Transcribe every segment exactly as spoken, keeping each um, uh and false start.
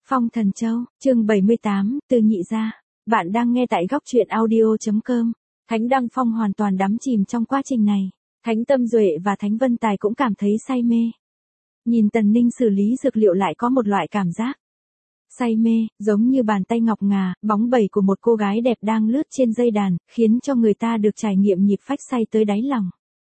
Phong Thần Châu, chương bảy mươi tám, từ nhị gia. Bạn đang nghe tại góc truyện audio.com. Thánh Đăng Phong hoàn toàn đắm chìm trong quá trình này. Thánh Tâm Duệ và Thánh Vân Tài cũng cảm thấy say mê. Nhìn Tần Ninh xử lý dược liệu lại có một loại cảm giác say mê, giống như bàn tay ngọc ngà, bóng bẩy của một cô gái đẹp đang lướt trên dây đàn, khiến cho người ta được trải nghiệm nhịp phách say tới đáy lòng.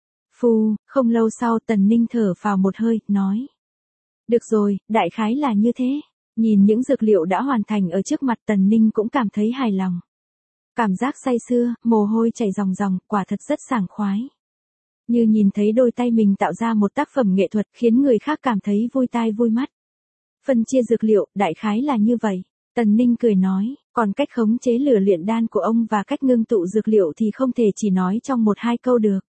Phù, không lâu sau Tần Ninh thở phào một hơi, nói. Được rồi, đại khái là như thế. Nhìn những dược liệu đã hoàn thành ở trước mặt Tần Ninh cũng cảm thấy hài lòng. Cảm giác say sưa, mồ hôi chảy ròng ròng, quả thật rất sảng khoái. Như nhìn thấy đôi tay mình tạo ra một tác phẩm nghệ thuật khiến người khác cảm thấy vui tai vui mắt. Phân chia dược liệu, đại khái là như vậy. Tần Ninh cười nói, còn cách khống chế lửa luyện đan của ông và cách ngưng tụ dược liệu thì không thể chỉ nói trong một hai câu được.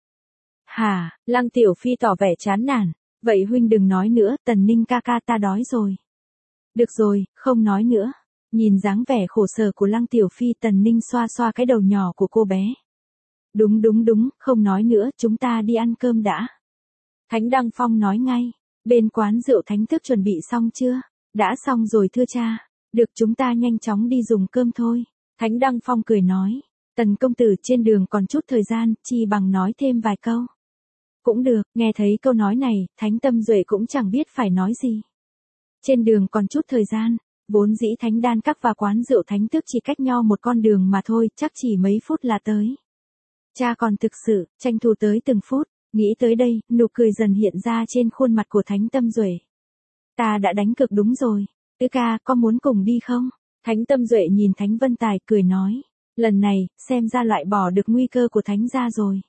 Hả, Lăng Tiểu Phi tỏ vẻ chán nản. Vậy huynh đừng nói nữa, Tần Ninh ca ca ta đói rồi. Được rồi, không nói nữa. Nhìn dáng vẻ khổ sở của Lăng Tiểu Phi, Tần Ninh xoa xoa cái đầu nhỏ của cô bé. Đúng đúng đúng, không nói nữa, chúng ta đi ăn cơm đã. Thánh Đăng Phong nói ngay, bên quán rượu Thánh Thức chuẩn bị xong chưa? Đã xong rồi thưa cha. Được, chúng ta nhanh chóng đi dùng cơm thôi. Thánh Đăng Phong cười nói, Tần công tử trên đường còn chút thời gian, chi bằng nói thêm vài câu. Cũng được, nghe thấy câu nói này, Thánh Tâm Duệ cũng chẳng biết phải nói gì. Trên đường còn chút thời gian, vốn dĩ Thánh Đan Các và quán rượu Thánh Thức chỉ cách nhau một con đường mà thôi, chắc chỉ mấy phút là tới. Cha còn thực sự, tranh thủ tới từng phút, nghĩ tới đây, nụ cười dần hiện ra trên khuôn mặt của Thánh Tâm Duệ. Ta đã đánh cược đúng rồi, tứ ca, có muốn cùng đi không? Thánh Tâm Duệ nhìn Thánh Vân Tài cười nói, lần này, xem ra loại bỏ được nguy cơ của Thánh gia rồi.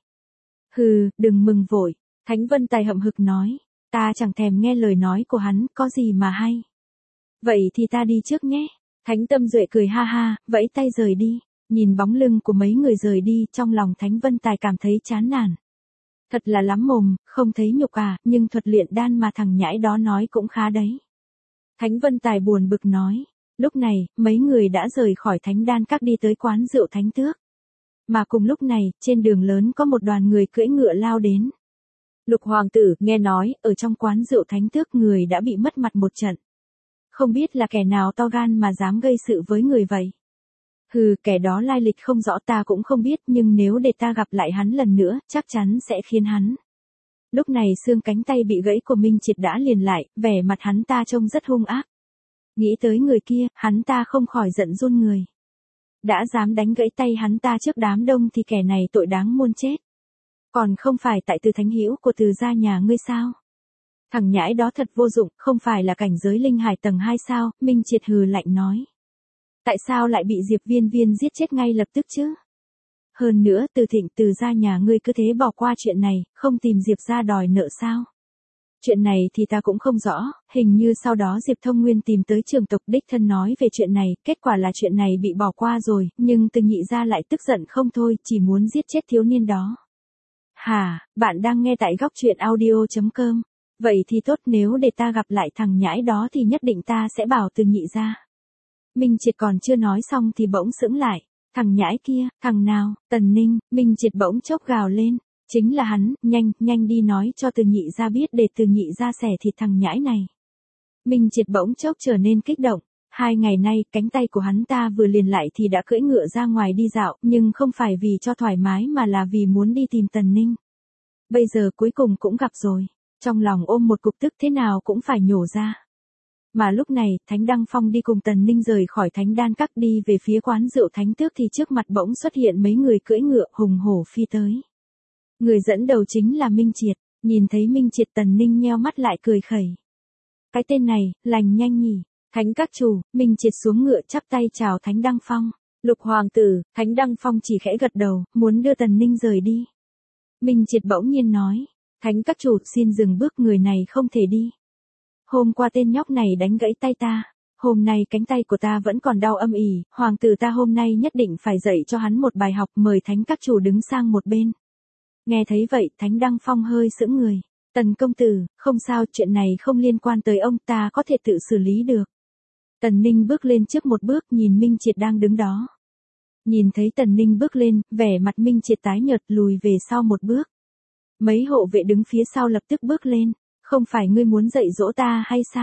Hừ, đừng mừng vội, Thánh Vân Tài hậm hực nói, ta chẳng thèm nghe lời nói của hắn, có gì mà hay. Vậy thì ta đi trước nhé. Thánh Tâm Duệ cười ha ha, vẫy tay rời đi, nhìn bóng lưng của mấy người rời đi, trong lòng Thánh Vân Tài cảm thấy chán nản. Thật là lắm mồm, không thấy nhục à, nhưng thuật luyện đan mà thằng nhãi đó nói cũng khá đấy. Thánh Vân Tài buồn bực nói, lúc này, mấy người đã rời khỏi Thánh Đan Các đi tới quán rượu Thánh Tước. Mà cùng lúc này, trên đường lớn có một đoàn người cưỡi ngựa lao đến. Lục hoàng tử, nghe nói, ở trong quán rượu Thánh Tước người đã bị mất mặt một trận. Không biết là kẻ nào to gan mà dám gây sự với người vậy. Hừ, kẻ đó lai lịch không rõ ta cũng không biết, nhưng nếu để ta gặp lại hắn lần nữa, chắc chắn sẽ khiến hắn. Lúc này xương cánh tay bị gãy của Minh Triệt đã liền lại, vẻ mặt hắn ta trông rất hung ác. Nghĩ tới người kia, hắn ta không khỏi giận run người. Đã dám đánh gãy tay hắn ta trước đám đông thì kẻ này tội đáng muôn chết. Còn không phải tại Từ thánh hữu của Từ gia nhà ngươi sao? Thằng nhãi đó thật vô dụng, không phải là cảnh giới linh hải tầng hai sao? Minh Triệt hừ lạnh nói. Tại sao lại bị Diệp Viên Viên giết chết ngay lập tức chứ? Hơn nữa, Từ Thịnh, Từ gia nhà ngươi cứ thế bỏ qua chuyện này, không tìm Diệp gia đòi nợ sao? Chuyện này thì ta cũng không rõ, hình như sau đó Diệp Thông Nguyên tìm tới trưởng tộc đích thân nói về chuyện này, kết quả là chuyện này bị bỏ qua rồi, nhưng Từ nhị gia lại tức giận không thôi, chỉ muốn giết chết thiếu niên đó. Hà, bạn đang nghe tại góc truyện audio.com. Vậy thì tốt, nếu để ta gặp lại thằng nhãi đó thì nhất định ta sẽ bảo Từ nhị gia. Minh Triệt còn chưa nói xong thì bỗng sững lại. Thằng nhãi kia, thằng nào? Tần Ninh. Minh Triệt bỗng chốc gào lên. Chính là hắn, nhanh, nhanh đi nói cho Từ nhị gia biết để Từ nhị gia xẻ thịt thằng nhãi này. Minh Triệt bỗng chốc trở nên kích động. Hai ngày nay, cánh tay của hắn ta vừa liền lại thì đã cưỡi ngựa ra ngoài đi dạo, nhưng không phải vì cho thoải mái mà là vì muốn đi tìm Tần Ninh. Bây giờ cuối cùng cũng gặp rồi. Trong lòng ôm một cục tức thế nào cũng phải nhổ ra. Mà lúc này, Thánh Đăng Phong đi cùng Tần Ninh rời khỏi Thánh Đan Các đi về phía quán rượu Thánh Tước thì trước mặt bỗng xuất hiện mấy người cưỡi ngựa hùng hổ phi tới. Người dẫn đầu chính là Minh Triệt, nhìn thấy Minh Triệt Tần Ninh nheo mắt lại cười khẩy. Cái tên này, lành nhanh nhỉ. Thánh các chủ, Minh Triệt xuống ngựa chắp tay chào Thánh Đăng Phong. Lục hoàng tử, Thánh Đăng Phong chỉ khẽ gật đầu, muốn đưa Tần Ninh rời đi. Minh Triệt bỗng nhiên nói, Thánh các chủ xin dừng bước, người này không thể đi. Hôm qua tên nhóc này đánh gãy tay ta, hôm nay cánh tay của ta vẫn còn đau âm ỉ, hoàng tử ta hôm nay nhất định phải dạy cho hắn một bài học, mời Thánh các chủ đứng sang một bên. Nghe thấy vậy, Thánh Đăng Phong hơi sững người. Tần công tử, không sao, chuyện này không liên quan tới ông, ta có thể tự xử lý được. Tần Ninh bước lên trước một bước, nhìn Minh Triệt đang đứng đó. Nhìn thấy Tần Ninh bước lên, vẻ mặt Minh Triệt tái nhợt, lùi về sau một bước. Mấy hộ vệ đứng phía sau lập tức bước lên. Không phải ngươi muốn dạy dỗ ta hay sao?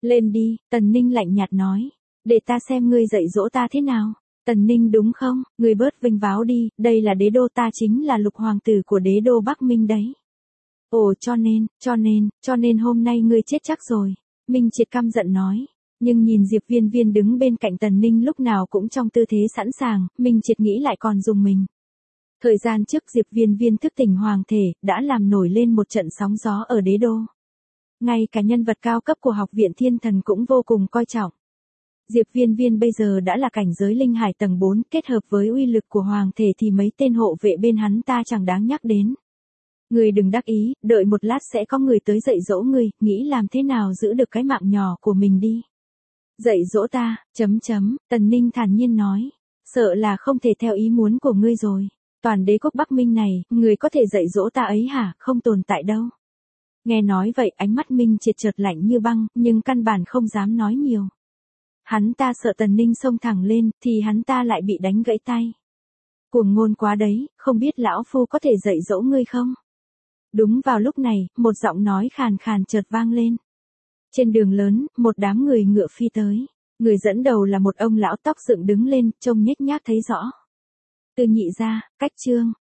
Lên đi, Tần Ninh lạnh nhạt nói. Để ta xem ngươi dạy dỗ ta thế nào. Tần Ninh đúng không, ngươi bớt vênh váo đi, đây là đế đô, ta chính là lục hoàng tử của đế đô Bắc Minh đấy. Ồ cho nên, cho nên, cho nên hôm nay ngươi chết chắc rồi. Minh Triệt căm giận nói. Nhưng nhìn Diệp Viên Viên đứng bên cạnh Tần Ninh lúc nào cũng trong tư thế sẵn sàng, Minh Triệt nghĩ lại còn dùng mình. Thời gian trước Diệp Viên Viên thức tỉnh hoàng thể, đã làm nổi lên một trận sóng gió ở đế đô. Ngay cả nhân vật cao cấp của học viện thiên thần cũng vô cùng coi trọng. Diệp Viên Viên bây giờ đã là cảnh giới linh hải tầng bốn, kết hợp với uy lực của hoàng thể thì mấy tên hộ vệ bên hắn ta chẳng đáng nhắc đến. Ngươi đừng đắc ý, đợi một lát sẽ có người tới dạy dỗ ngươi, nghĩ làm thế nào giữ được cái mạng nhỏ của mình đi. Dạy dỗ ta, chấm chấm, Tần Ninh thản nhiên nói. Sợ là không thể theo ý muốn của ngươi rồi. Toàn đế quốc Bắc Minh này, người có thể dạy dỗ ta ấy hả, không tồn tại đâu. Nghe nói vậy ánh mắt Minh Triệt chợt lạnh như băng, nhưng căn bản không dám nói nhiều. Hắn ta sợ Tần Ninh xông thẳng lên, thì hắn ta lại bị đánh gãy tay. Cuồng ngôn quá đấy, không biết lão phu có thể dạy dỗ ngươi không? Đúng vào lúc này, một giọng nói khàn khàn chợt vang lên. Trên đường lớn, một đám người ngựa phi tới. Người dẫn đầu là một ông lão tóc dựng đứng lên, trông nhếch nhác thấy rõ. Từ Nhị gia, Cách Trương,